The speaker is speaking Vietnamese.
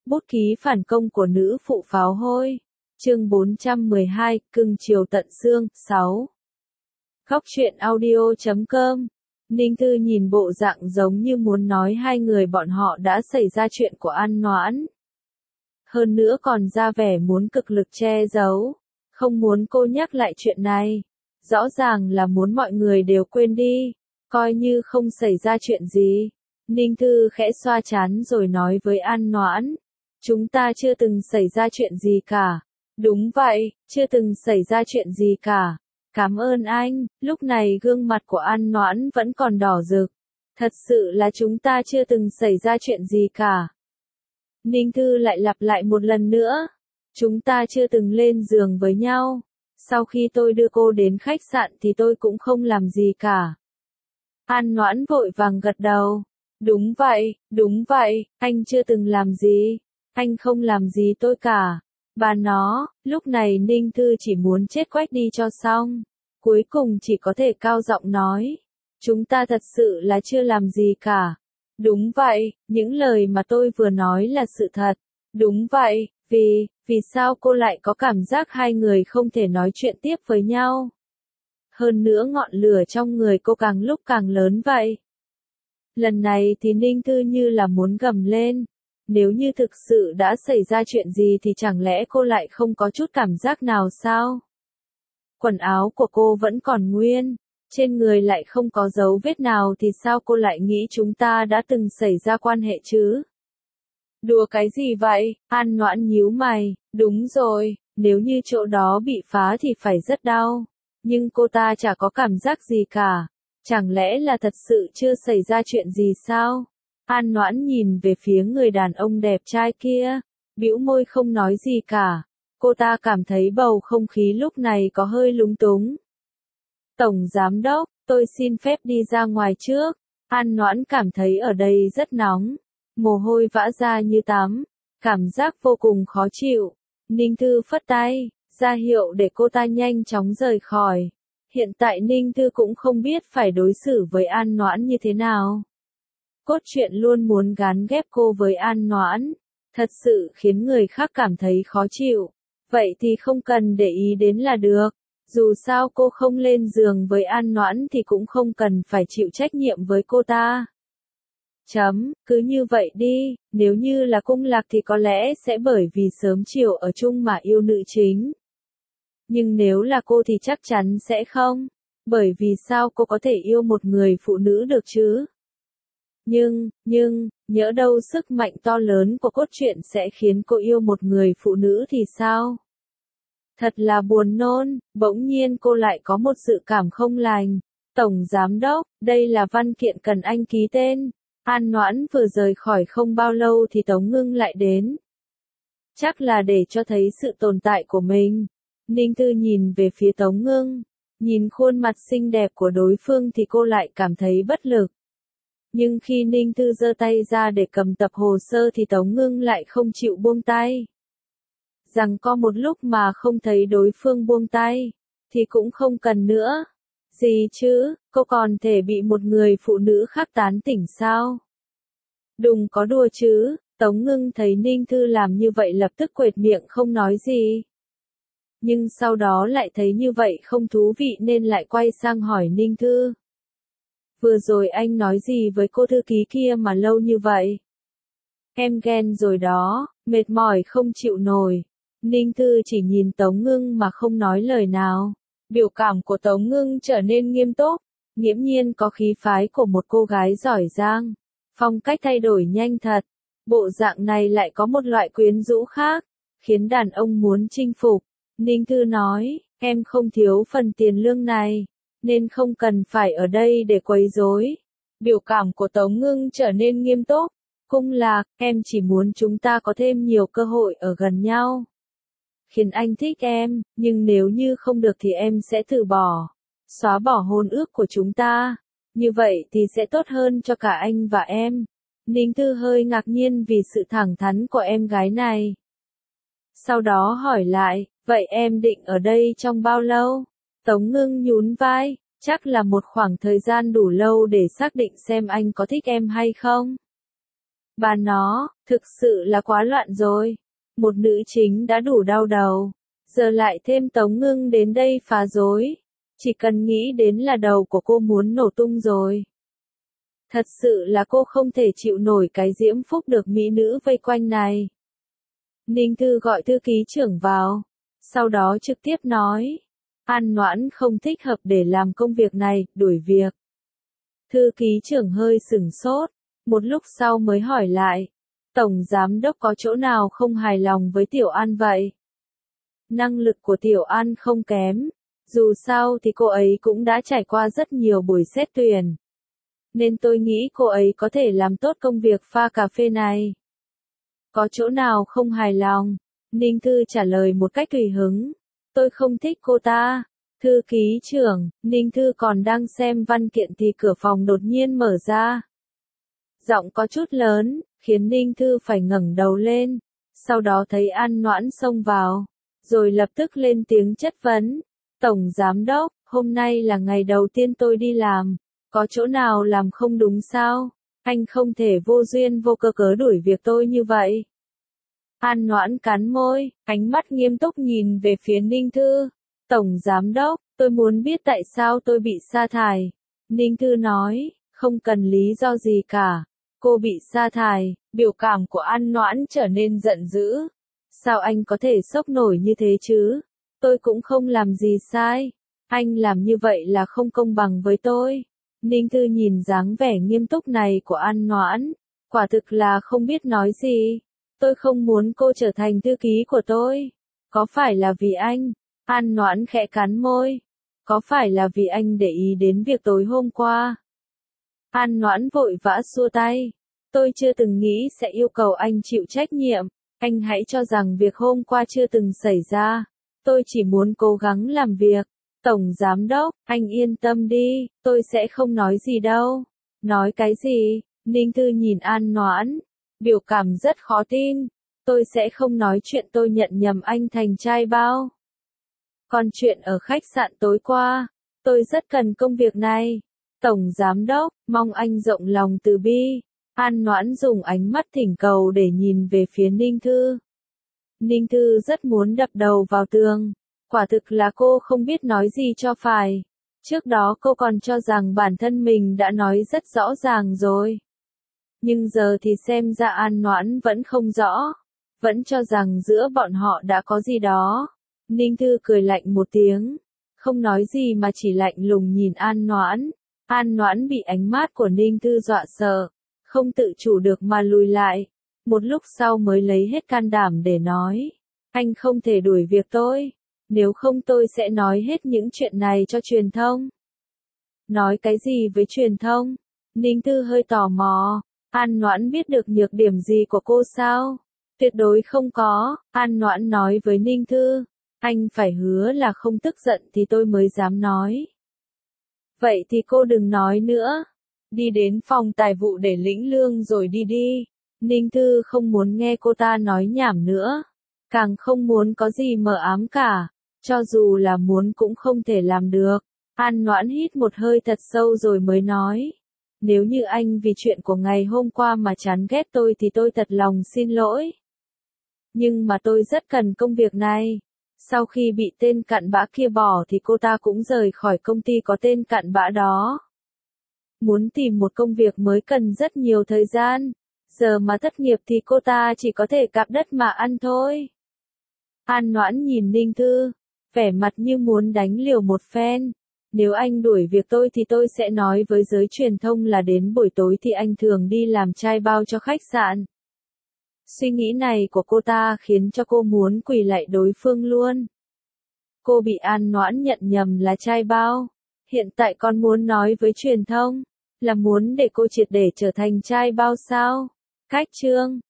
Bút ký phản công của nữ phụ pháo hôi. Chương 412, cưng chiều tận xương, 6. Góc truyện audio.com. Ninh Thư nhìn bộ dạng giống như muốn nói hai người bọn họ đã xảy ra chuyện của An Noãn. Hơn nữa còn ra vẻ muốn cực lực che giấu, không muốn cô nhắc lại chuyện này. Rõ ràng là muốn mọi người đều quên đi, coi như không xảy ra chuyện gì. Ninh Thư khẽ xoa trán rồi nói với An Noãn, chúng ta chưa từng xảy ra chuyện gì cả. Đúng vậy, chưa từng xảy ra chuyện gì cả. Cảm ơn anh. Lúc này gương mặt của An Noãn vẫn còn đỏ rực. Thật sự là chúng ta chưa từng xảy ra chuyện gì cả. Ninh Thư lại lặp lại một lần nữa. Chúng ta chưa từng lên giường với nhau. Sau khi tôi đưa cô đến khách sạn thì tôi cũng không làm gì cả. An Noãn vội vàng gật đầu. Đúng vậy, anh chưa từng làm gì. Anh không làm gì tôi cả. Bà nó, lúc này Ninh Thư chỉ muốn chết quách đi cho xong. Cuối cùng chỉ có thể cao giọng nói. Chúng ta thật sự là chưa làm gì cả. Đúng vậy, những lời mà tôi vừa nói là sự thật. Đúng vậy, vì sao cô lại có cảm giác hai người không thể nói chuyện tiếp với nhau? Hơn nữa ngọn lửa trong người cô càng lúc càng lớn vậy. Lần này thì Ninh Thư như là muốn gầm lên. Nếu như thực sự đã xảy ra chuyện gì thì chẳng lẽ cô lại không có chút cảm giác nào sao? Quần áo của cô vẫn còn nguyên, trên người lại không có dấu vết nào thì sao cô lại nghĩ chúng ta đã từng xảy ra quan hệ chứ? Đùa cái gì vậy? An Noãn nhíu mày, đúng rồi, nếu như chỗ đó bị phá thì phải rất đau. Nhưng cô ta chả có cảm giác gì cả. Chẳng lẽ là thật sự chưa xảy ra chuyện gì sao? An Noãn nhìn về phía người đàn ông đẹp trai kia, bĩu môi không nói gì cả. Cô ta cảm thấy bầu không khí lúc này có hơi lúng túng. Tổng giám đốc, tôi xin phép đi ra ngoài trước. An Noãn cảm thấy ở đây rất nóng, mồ hôi vã ra như tắm, cảm giác vô cùng khó chịu. Ninh Thư phất tay, ra hiệu để cô ta nhanh chóng rời khỏi. Hiện tại Ninh Thư cũng không biết phải đối xử với An Noãn như thế nào. Cốt truyện luôn muốn gán ghép cô với An Noãn, thật sự khiến người khác cảm thấy khó chịu. Vậy thì không cần để ý đến là được. Dù sao cô không lên giường với An Noãn thì cũng không cần phải chịu trách nhiệm với cô ta. Cứ như vậy đi, nếu như là Cung Lạc thì có lẽ sẽ bởi vì sớm chiều ở chung mà yêu nữ chính. Nhưng nếu là cô thì chắc chắn sẽ không. Bởi vì sao cô có thể yêu một người phụ nữ được chứ? Nhưng, nhỡ đâu sức mạnh to lớn của cốt truyện sẽ khiến cô yêu một người phụ nữ thì sao? Thật là buồn nôn, bỗng nhiên cô lại có một dự cảm không lành. Tổng giám đốc, đây là văn kiện cần anh ký tên. An Noãn vừa rời khỏi không bao lâu thì Tống Ngưng lại đến. Chắc là để cho thấy sự tồn tại của mình. Ninh Thư nhìn về phía Tống Ngưng. Nhìn khuôn mặt xinh đẹp của đối phương thì cô lại cảm thấy bất lực. Nhưng khi Ninh Thư giơ tay ra để cầm tập hồ sơ thì Tống Ngưng lại không chịu buông tay. Rằng có một lúc mà không thấy đối phương buông tay, thì cũng không cần nữa. Gì chứ, cô còn thể bị một người phụ nữ khác tán tỉnh sao? Đừng có đùa chứ. Tống Ngưng thấy Ninh Thư làm như vậy lập tức quệt miệng không nói gì. Nhưng sau đó lại thấy như vậy không thú vị nên lại quay sang hỏi Ninh Thư. Vừa rồi anh nói gì với cô thư ký kia mà lâu như vậy? Em ghen rồi đó, mệt mỏi không chịu nổi. Ninh Thư chỉ nhìn Tống Ngưng mà không nói lời nào. Biểu cảm của Tống Ngưng trở nên nghiêm túc, nghiễm nhiên có khí phái của một cô gái giỏi giang. Phong cách thay đổi nhanh thật. Bộ dạng này lại có một loại quyến rũ khác, khiến đàn ông muốn chinh phục. Ninh Thư nói, em không thiếu phần tiền lương này, nên không cần phải ở đây để quấy rối. Biểu cảm của Tống Ngưng trở nên nghiêm túc. Cung Lạc, em chỉ muốn chúng ta có thêm nhiều cơ hội ở gần nhau. Khiến anh thích em, nhưng nếu như không được thì em sẽ từ bỏ. Xóa bỏ hôn ước của chúng ta. Như vậy thì sẽ tốt hơn cho cả anh và em. Ninh Thư hơi ngạc nhiên vì sự thẳng thắn của em gái này. Sau đó hỏi lại, vậy em định ở đây trong bao lâu? Tống Ngưng nhún vai, chắc là một khoảng thời gian đủ lâu để xác định xem anh có thích em hay không. Bà nó, thực sự là quá loạn rồi. Một nữ chính đã đủ đau đầu. Giờ lại thêm Tống Ngưng đến đây phá rối. Chỉ cần nghĩ đến là đầu của cô muốn nổ tung rồi. Thật sự là cô không thể chịu nổi cái diễm phúc được mỹ nữ vây quanh này. Ninh Thư gọi thư ký trưởng vào. Sau đó trực tiếp nói. An Noãn không thích hợp để làm công việc này, đuổi việc. Thư ký trưởng hơi sửng sốt. Một lúc sau mới hỏi lại. Tổng giám đốc có chỗ nào không hài lòng với Tiểu An vậy? Năng lực của Tiểu An không kém. Dù sao thì cô ấy cũng đã trải qua rất nhiều buổi xét tuyển. Nên tôi nghĩ cô ấy có thể làm tốt công việc pha cà phê này. Có chỗ nào không hài lòng? Ninh Thư trả lời một cách tùy hứng. Tôi không thích cô ta. Thư ký trưởng, Ninh Thư còn đang xem văn kiện thì cửa phòng đột nhiên mở ra. Giọng có chút lớn, khiến Ninh Thư phải ngẩng đầu lên. Sau đó thấy An Noãn xông vào. Rồi lập tức lên tiếng chất vấn. Tổng giám đốc, hôm nay là ngày đầu tiên tôi đi làm. Có chỗ nào làm không đúng sao? Anh không thể vô duyên vô cớ đuổi việc tôi như vậy. An Noãn cắn môi, ánh mắt nghiêm túc nhìn về phía Ninh Thư. Tổng giám đốc, tôi muốn biết tại sao tôi bị sa thải. Ninh Thư nói, không cần lý do gì cả. Cô bị sa thải, biểu cảm của An Noãn trở nên giận dữ. Sao anh có thể sốc nổi như thế chứ? Tôi cũng không làm gì sai. Anh làm như vậy là không công bằng với tôi. Ninh Thư nhìn dáng vẻ nghiêm túc này của An Noãn. Quả thực là không biết nói gì. Tôi không muốn cô trở thành thư ký của tôi. Có phải là vì anh? An Noãn khẽ cắn môi. Có phải là vì anh để ý đến việc tối hôm qua? An Noãn vội vã xua tay. Tôi chưa từng nghĩ sẽ yêu cầu anh chịu trách nhiệm. Anh hãy cho rằng việc hôm qua chưa từng xảy ra. Tôi chỉ muốn cố gắng làm việc. Tổng giám đốc, anh yên tâm đi, tôi sẽ không nói gì đâu. Nói cái gì? Ninh Thư nhìn An Noãn. Biểu cảm rất khó tin. Tôi sẽ không nói chuyện tôi nhận nhầm anh thành trai bao. Còn chuyện ở khách sạn tối qua, tôi rất cần công việc này. Tổng giám đốc, mong anh rộng lòng từ bi. An Noãn dùng ánh mắt thỉnh cầu để nhìn về phía Ninh Thư. Ninh Thư rất muốn đập đầu vào tường. Quả thực là cô không biết nói gì cho phải. Trước đó cô còn cho rằng bản thân mình đã nói rất rõ ràng rồi. Nhưng giờ thì xem ra An Noãn vẫn không rõ. Vẫn cho rằng giữa bọn họ đã có gì đó. Ninh Thư cười lạnh một tiếng. Không nói gì mà chỉ lạnh lùng nhìn An Noãn. An Noãn bị ánh mắt của Ninh Thư dọa sợ. Không tự chủ được mà lùi lại. Một lúc sau mới lấy hết can đảm để nói. Anh không thể đuổi việc tôi. Nếu không tôi sẽ nói hết những chuyện này cho truyền thông. Nói cái gì với truyền thông? Ninh Thư hơi tò mò. An Noãn biết được nhược điểm gì của cô sao? Tuyệt đối không có. An Noãn nói với Ninh Thư. Anh phải hứa là không tức giận thì tôi mới dám nói. Vậy thì cô đừng nói nữa. Đi đến phòng tài vụ để lĩnh lương rồi đi đi. Ninh Thư không muốn nghe cô ta nói nhảm nữa. Càng không muốn có gì mờ ám cả. Cho dù là muốn cũng không thể làm được. An Noãn hít một hơi thật sâu rồi mới nói. Nếu như anh vì chuyện của ngày hôm qua mà chán ghét tôi thì tôi thật lòng xin lỗi. Nhưng mà tôi rất cần công việc này. Sau khi bị tên cặn bã kia bỏ thì cô ta cũng rời khỏi công ty có tên cặn bã đó. Muốn tìm một công việc mới cần rất nhiều thời gian. Giờ mà thất nghiệp thì cô ta chỉ có thể cạp đất mà ăn thôi. An Noãn nhìn Ninh Thư. Vẻ mặt như muốn đánh liều một phen. Nếu anh đuổi việc tôi thì tôi sẽ nói với giới truyền thông là đến buổi tối thì anh thường đi làm trai bao cho khách sạn. Suy nghĩ này của cô ta khiến cho cô muốn quỳ lạy đối phương luôn. Cô bị An Noãn nhận nhầm là trai bao. Hiện tại còn muốn nói với truyền thông. Là muốn để cô triệt để trở thành trai bao sao? Cách chương